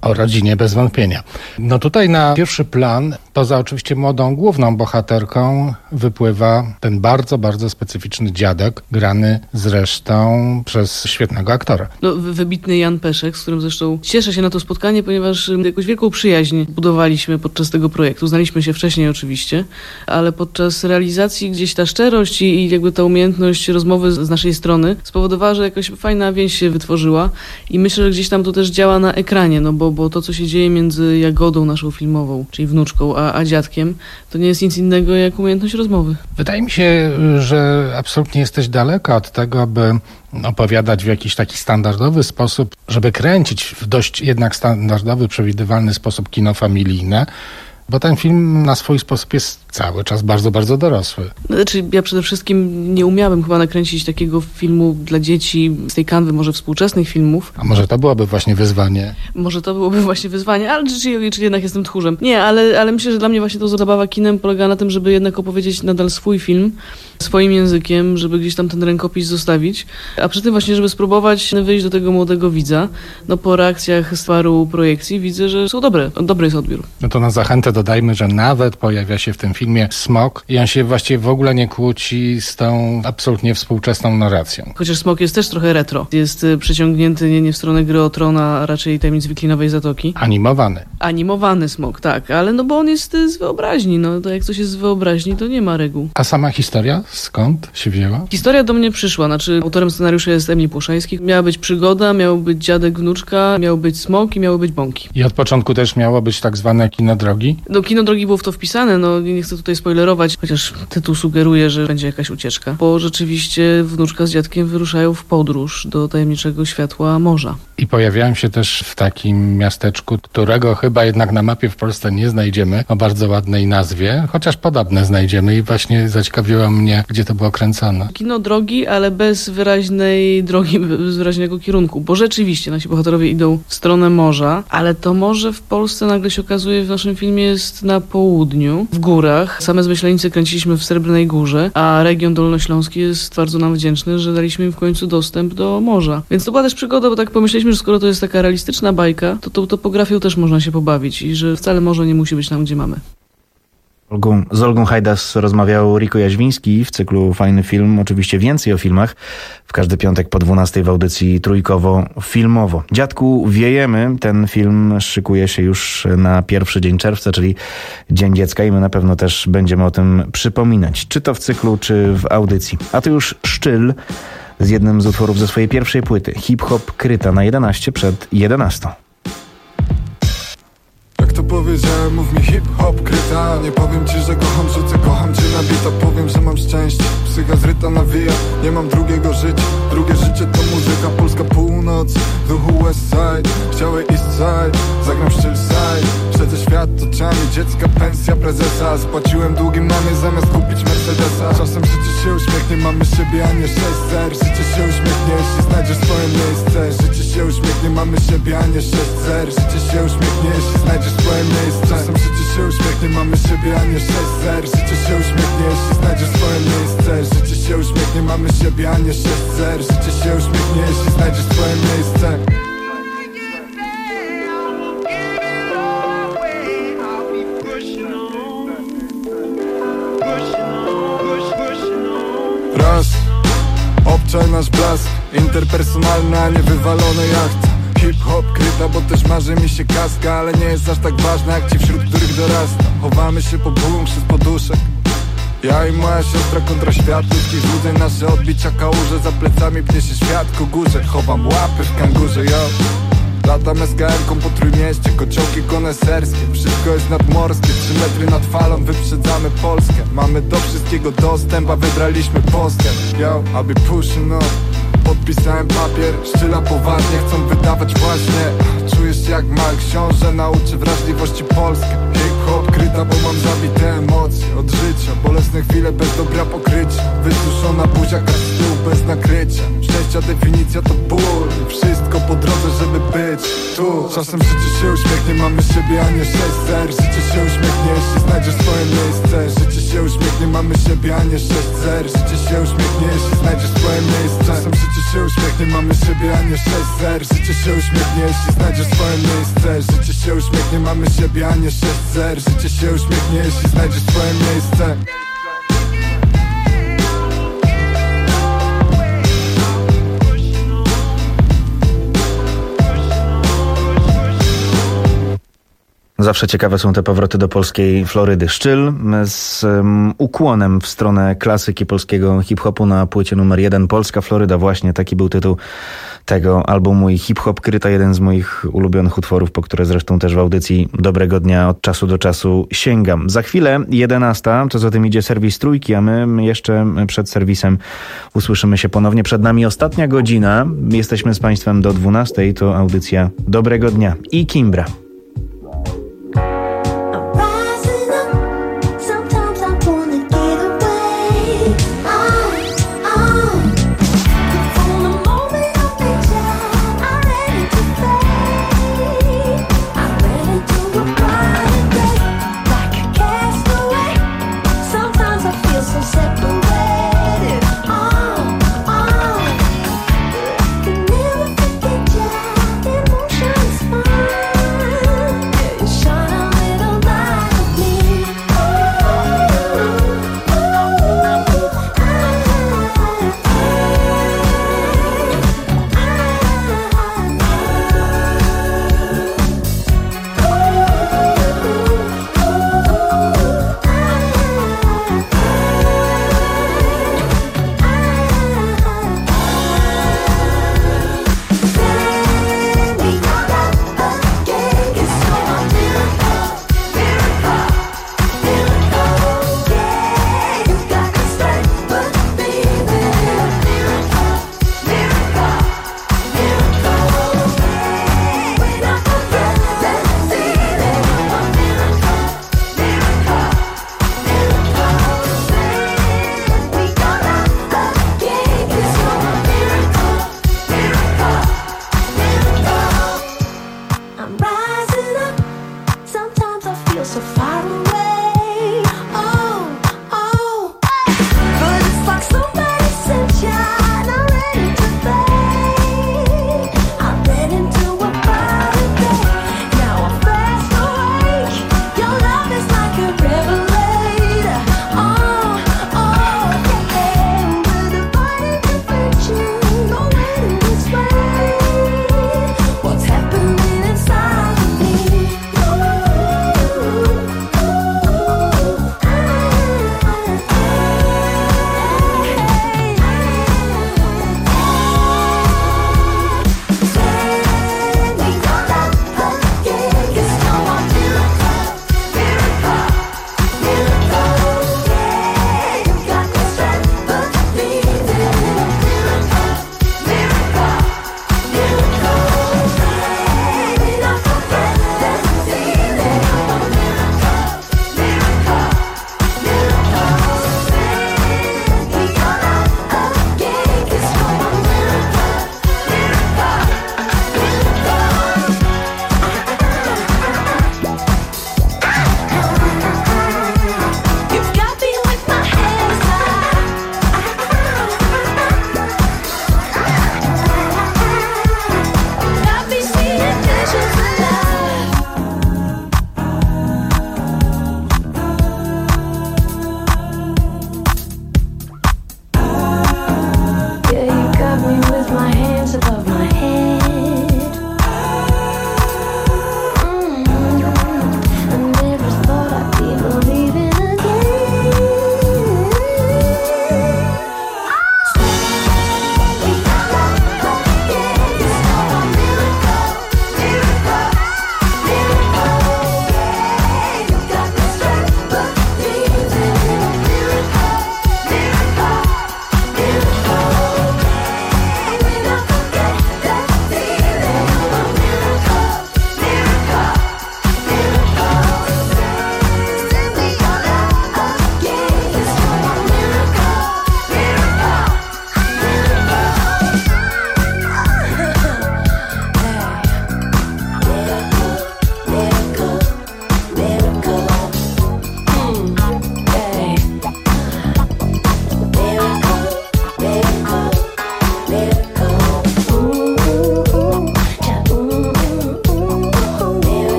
O rodzinie bez wątpienia. No tutaj na pierwszy plan, poza oczywiście młodą główną bohaterką, wypływa ten bardzo, bardzo specyficzny dziadek, grany zresztą przez świetnego aktora. No, wybitny Jan Peszek, z którym zresztą cieszę się na to spotkanie, ponieważ jakąś wielką przyjaźń budowaliśmy podczas tego projektu. Znaliśmy się wcześniej oczywiście, ale podczas realizacji gdzieś ta szczerość i jakby ta umiejętność rozmowy z naszej strony spowodowała, że jakaś fajna więź się wytworzyła i myślę, że gdzieś tam to też działa na ekranie, no bo, bo to, co się dzieje między Jagodą naszą filmową, czyli wnuczką, a, a dziadkiem, to nie jest nic innego jak umiejętność rozmowy. Wydaje mi się, że absolutnie jesteś daleka od tego, by opowiadać w jakiś taki standardowy sposób, żeby kręcić w dość jednak standardowy, przewidywalny sposób kino familijne, bo ten film na swój sposób jest cały czas bardzo, bardzo dorosły. Znaczy, ja przede wszystkim nie umiałem chyba nakręcić takiego filmu dla dzieci z tej kanwy może współczesnych filmów. A może to byłoby właśnie wyzwanie? Może to byłoby właśnie wyzwanie, ale czyli, czyli jednak jestem tchórzem. Nie, ale, ale myślę, że dla mnie właśnie to zabawa kinem polega na tym, żeby jednak opowiedzieć nadal swój film, swoim językiem, żeby gdzieś tam ten rękopis zostawić, a przy tym właśnie, żeby spróbować wyjść do tego młodego widza. No po reakcjach z paru projekcji widzę, że są dobre, dobry jest odbiór. No to na zachętę dodajmy, że nawet pojawia się w tym filmie smok i on się właściwie w ogóle nie kłóci z tą absolutnie współczesną narracją. Chociaż smok jest też trochę retro. Jest przeciągnięty nie, nie w stronę Gry o Tron, a raczej Tajemnic Wiklinowej Zatoki. Animowany. Animowany smok, tak, ale no bo on jest z wyobraźni, no to jak coś jest z wyobraźni, to nie ma reguł. A sama historia skąd się wzięła? Historia do mnie przyszła, znaczy autorem scenariusza jest Emil Płoszański. Miała być przygoda, miał być dziadek, wnuczka, miał być smok i miały być bąki. I od początku też miało być tak zwane kino drogi? No kino drogi było w to wpisane, no nie chcę tutaj spoilerować, chociaż tytuł sugeruje, że będzie jakaś ucieczka, bo rzeczywiście wnuczka z dziadkiem wyruszają w podróż do tajemniczego światła morza. I pojawiają się też w takim miasteczku, którego chyba jednak na mapie w Polsce nie znajdziemy, o bardzo ładnej nazwie, chociaż podobne znajdziemy i właśnie zaciekawiło mnie, gdzie to było kręcone. Kino drogi, ale bez wyraźnej drogi, bez wyraźnego kierunku, bo rzeczywiście nasi bohaterowie idą w stronę morza, ale to morze w Polsce nagle się okazuje w naszym filmie jest na południu, w górach. Same Zmyślenice kręciliśmy w Srebrnej Górze, a region dolnośląski jest bardzo nam wdzięczny, że daliśmy im w końcu dostęp do morza. Więc to była też przygoda, bo tak pomyśleliśmy, że skoro to jest taka realistyczna bajka, to tą topografią też można się pobawić i że wcale morze nie musi być tam, gdzie mamy. Olgą, z Olgą Hajdas rozmawiał Riko Jaźwiński w cyklu Fajny Film. Oczywiście więcej o filmach w każdy piątek po dwunastej w audycji Trójkowo-Filmowo. Dziadku, wiejemy. Ten film szykuje się już na pierwszy dzień czerwca, czyli Dzień Dziecka i my na pewno też będziemy o tym przypominać. Czy to w cyklu, czy w audycji. A to już Szczyl z jednym z utworów ze swojej pierwszej płyty. Hip-hop Kryta na jedenaście przed jedenastą. Jak to powiedziałem, mów mi hip-hop kryta. Nie powiem ci, że kocham, rzucę, kocham cię na bita. Powiem, że mam szczęście, psycha zryta nawija. Nie mam drugiego życia, drugie życie to muzyka. Polska północ, w duchu West Side, chciałem East Side, zagram Szczyl Side. Przedzę świat oczami dziecka, pensja prezesa. Spłaciłem długi mamie zamiast kupić Mercedesa. Czasem życie się uśmiechnie, mamy siebie, a nie sześć zer. Życie się uśmiechnie, jeśli znajdziesz swoje miejsce. Życie się uśmiechnie, mamy siebie, a nie sześć zer. Życie się uśmiechnie, jeśli znajdziesz swoje miejsce. Czasem życie się uśmiechnie, mamy siebie, a nie sześć zer. Życie się uśmiechnie, jeśli znajdziesz swoje miejsce. Życie się uśmiechnie, mamy siebie, a nie sześć zer. Życie się uśmiechnie, jeśli znajdziesz swoje miejsce. Raz, obczaj nasz blask, interpersonalny, a nie wywalony jacht. Hip-hop kryta, bo też marzy mi się kaska, ale nie jest aż tak ważna jak ci, wśród których dorasta. Chowamy się po bólu przez poduszek. Ja i moja siostra kontra świat ludzkich złudzeń. Nasze odbicia kałuże, za plecami pnie się świat ku górze. Chowam łapy w kangurze, yo. Latam es ka erką po Trójmieście, kociołki koneserskie. Wszystko jest nadmorskie, trzy metry nad falą wyprzedzamy Polskę. Mamy do wszystkiego dostęp, a wybraliśmy postęp. Yo, I'll be pushing up. Podpisałem papier, Szczyla poważnie chcą wydawać właśnie. Czujesz się jak mały książę, nauczy wrażliwości Polskę. Hip-hop kryta, bo mam zabite emocje od życia. Bolesne chwile bez dobra pokrycia. Wysuszona buziaka z tyłu bez nakrycia. Szczęścia definicja to ból. Wszystko po drodze, żeby być tu. Czasem życie się uśmiechnie, mamy siebie, a nie sześć zer. Życie się uśmiechnie, jeśli znajdziesz swoje miejsce. Życie się uśmiechnie, mamy siebie, a nie sześć zer. Życie się uśmiechnie, jeśli znajdziesz swoje miejsce. Czasem życie się uśmiechnie, mamy siebie, a nie sześć zer. Życie się uśmiechnie, jeśli znajdziesz swoje miejsce. Życie się uśmiechnie, mamy siebie, a nie sześć zer. Życie się uśmiechnie, jeśli znajdziesz swoje miejsce. Zawsze ciekawe są te powroty do polskiej Florydy. Szczyl z um, ukłonem w stronę klasyki polskiego hip-hopu na płycie numer jeden. Polska Floryda, właśnie taki był tytuł tego albumu i hip-hop Kryta, jeden z moich ulubionych utworów, po które zresztą też w audycji Dobrego Dnia od czasu do czasu sięgam. Za chwilę jedenasta, co za tym idzie serwis Trójki, a my jeszcze przed serwisem usłyszymy się ponownie. Przed nami ostatnia godzina. Jesteśmy z Państwem do dwunastej. To audycja Dobrego Dnia i Kimbra. Emotions fine.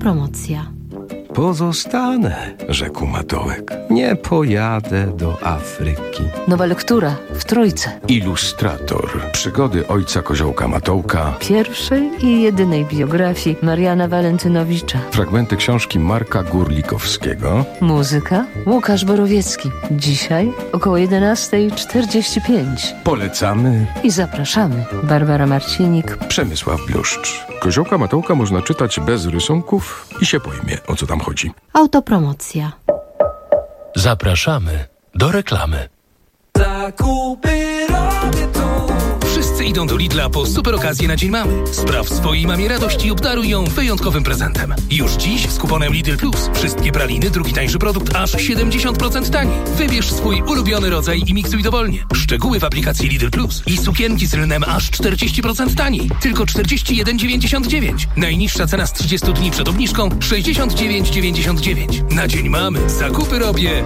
Autopromocja. Pozostanę, rzekł Matołek. Nie pojadę do Afryki. Nowa lektura w Trójce. Ilustrator. Przygody ojca Koziołka Matołka. Pierwszej i jedynej biografii Mariana Walentynowicza. Fragmenty książki Marka Górlikowskiego. Muzyka Łukasz Borowiecki. Dzisiaj około jedenasta czterdzieści pięć. Polecamy i zapraszamy. Barbara Marcinik, Przemysław Bluszcz. Koziołka Matołka można czytać bez rysunków i się pojmie, o co tam chodzi. Autopromocja. Zapraszamy do reklamy. Zakupy robię tu. Wszyscy idą do Lidla po super okazję na Dzień Mamy. Spraw swojej mamie radość i obdaruj ją wyjątkowym prezentem. Już dziś z kuponem Lidl Plus. Wszystkie praliny, drugi tańszy produkt aż siedemdziesiąt procent taniej. Wybierz swój ulubiony rodzaj i miksuj dowolnie. Szczegóły w aplikacji Lidl Plus. I sukienki z lnem aż czterdzieści procent taniej. Tylko czterdzieści jeden dziewięćdziesiąt dziewięć. Najniższa cena z trzydziestu dni przed obniżką sześćdziesiąt dziewięć dziewięćdziesiąt dziewięć. Na Dzień Mamy zakupy robię.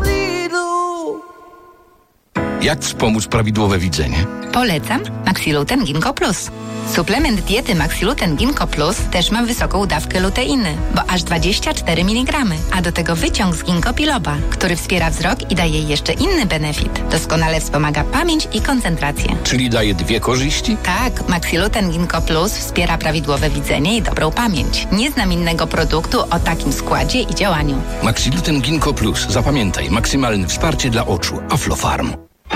Jak wspomóc prawidłowe widzenie? Polecam Maxiluten Ginkgo Plus. Suplement diety Maxiluten Ginkgo Plus też ma wysoką dawkę luteiny, bo aż dwadzieścia cztery miligramy, a do tego wyciąg z ginkgo biloba, który wspiera wzrok i daje jeszcze inny benefit. Doskonale wspomaga pamięć i koncentrację. Czyli daje dwie korzyści? Tak, Maxiluten Ginkgo Plus wspiera prawidłowe widzenie i dobrą pamięć. Nie znam innego produktu o takim składzie i działaniu. Maxiluten Ginkgo Plus. Zapamiętaj, maksymalne wsparcie dla oczu. Aflofarm.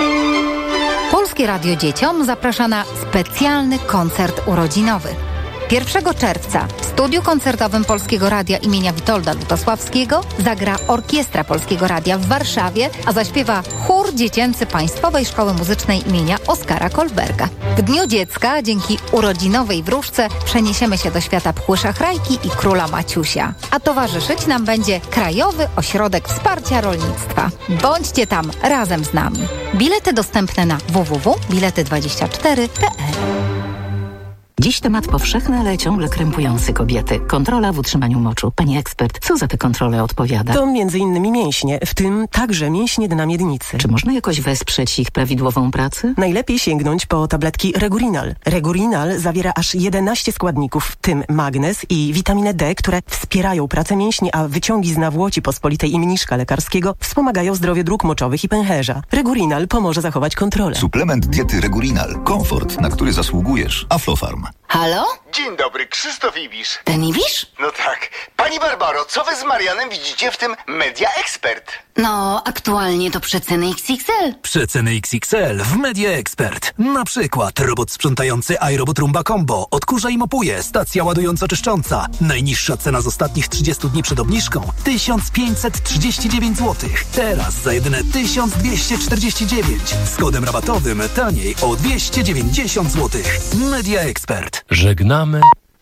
Polskie Radio Dzieciom zaprasza na specjalny koncert urodzinowy. pierwszego czerwca w studiu koncertowym Polskiego Radia imienia Witolda Lutosławskiego zagra Orkiestra Polskiego Radia w Warszawie, a zaśpiewa chór dziecięcy Państwowej Szkoły Muzycznej imienia Oskara Kolberga. W Dniu Dziecka dzięki urodzinowej wróżce przeniesiemy się do świata Pchły Szachrajki i Króla Maciusia. A towarzyszyć nam będzie Krajowy Ośrodek Wsparcia Rolnictwa. Bądźcie tam razem z nami. Bilety dostępne na w w w kropka bilety dwadzieścia cztery kropka p l. Dziś temat powszechny, ale ciągle krępujący kobiety. Kontrola w utrzymaniu moczu. Pani ekspert, co za te kontrole odpowiada? To między innymi mięśnie, w tym także mięśnie dna miednicy. Czy można jakoś wesprzeć ich prawidłową pracę? Najlepiej sięgnąć po tabletki Regurinal. Regurinal zawiera aż jedenaście składników, w tym magnez i witaminę D, które wspierają pracę mięśni, a wyciągi z nawłoci pospolitej i mniszka lekarskiego wspomagają zdrowie dróg moczowych i pęcherza. Regurinal pomoże zachować kontrolę. Suplement diety Regurinal. Komfort, na który zasługujesz. Aflofarm. Halo? Dzień dobry, Krzysztof Ibisz. Ten Ibisz? No tak. Pani Barbaro, co wy z Marianem widzicie w tym Media Expert? No, aktualnie to przeceny X X L. Przeceny X X L w Media Expert. Na przykład robot sprzątający iRobot Roomba Combo. Odkurza i mopuje. Stacja ładująco-czyszcząca. Najniższa cena z ostatnich trzydziestu dni przed obniżką tysiąc pięćset trzydzieści dziewięć złotych. Teraz za jedyne tysiąc dwieście czterdzieści dziewięć. Z kodem rabatowym taniej o dwieście dziewięćdziesiąt złotych. Media Expert. Żegnamy